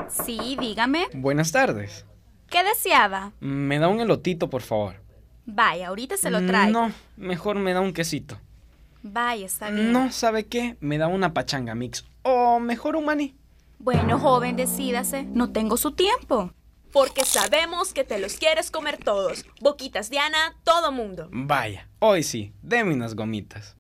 Sí, dígame. Buenas tardes. ¿Qué deseaba? ¿Me da un elotito, por favor? Vaya, ahorita se lo traigo. No, mejor me da un quesito. Vaya, está bien. No, ¿sabe qué? Me da una pachanga mix. O mejor un maní. Bueno, joven, decídase. No tengo su tiempo. Porque sabemos que te los quieres comer todos. Boquitas Diana, todo mundo. Vaya, hoy sí, deme unas gomitas.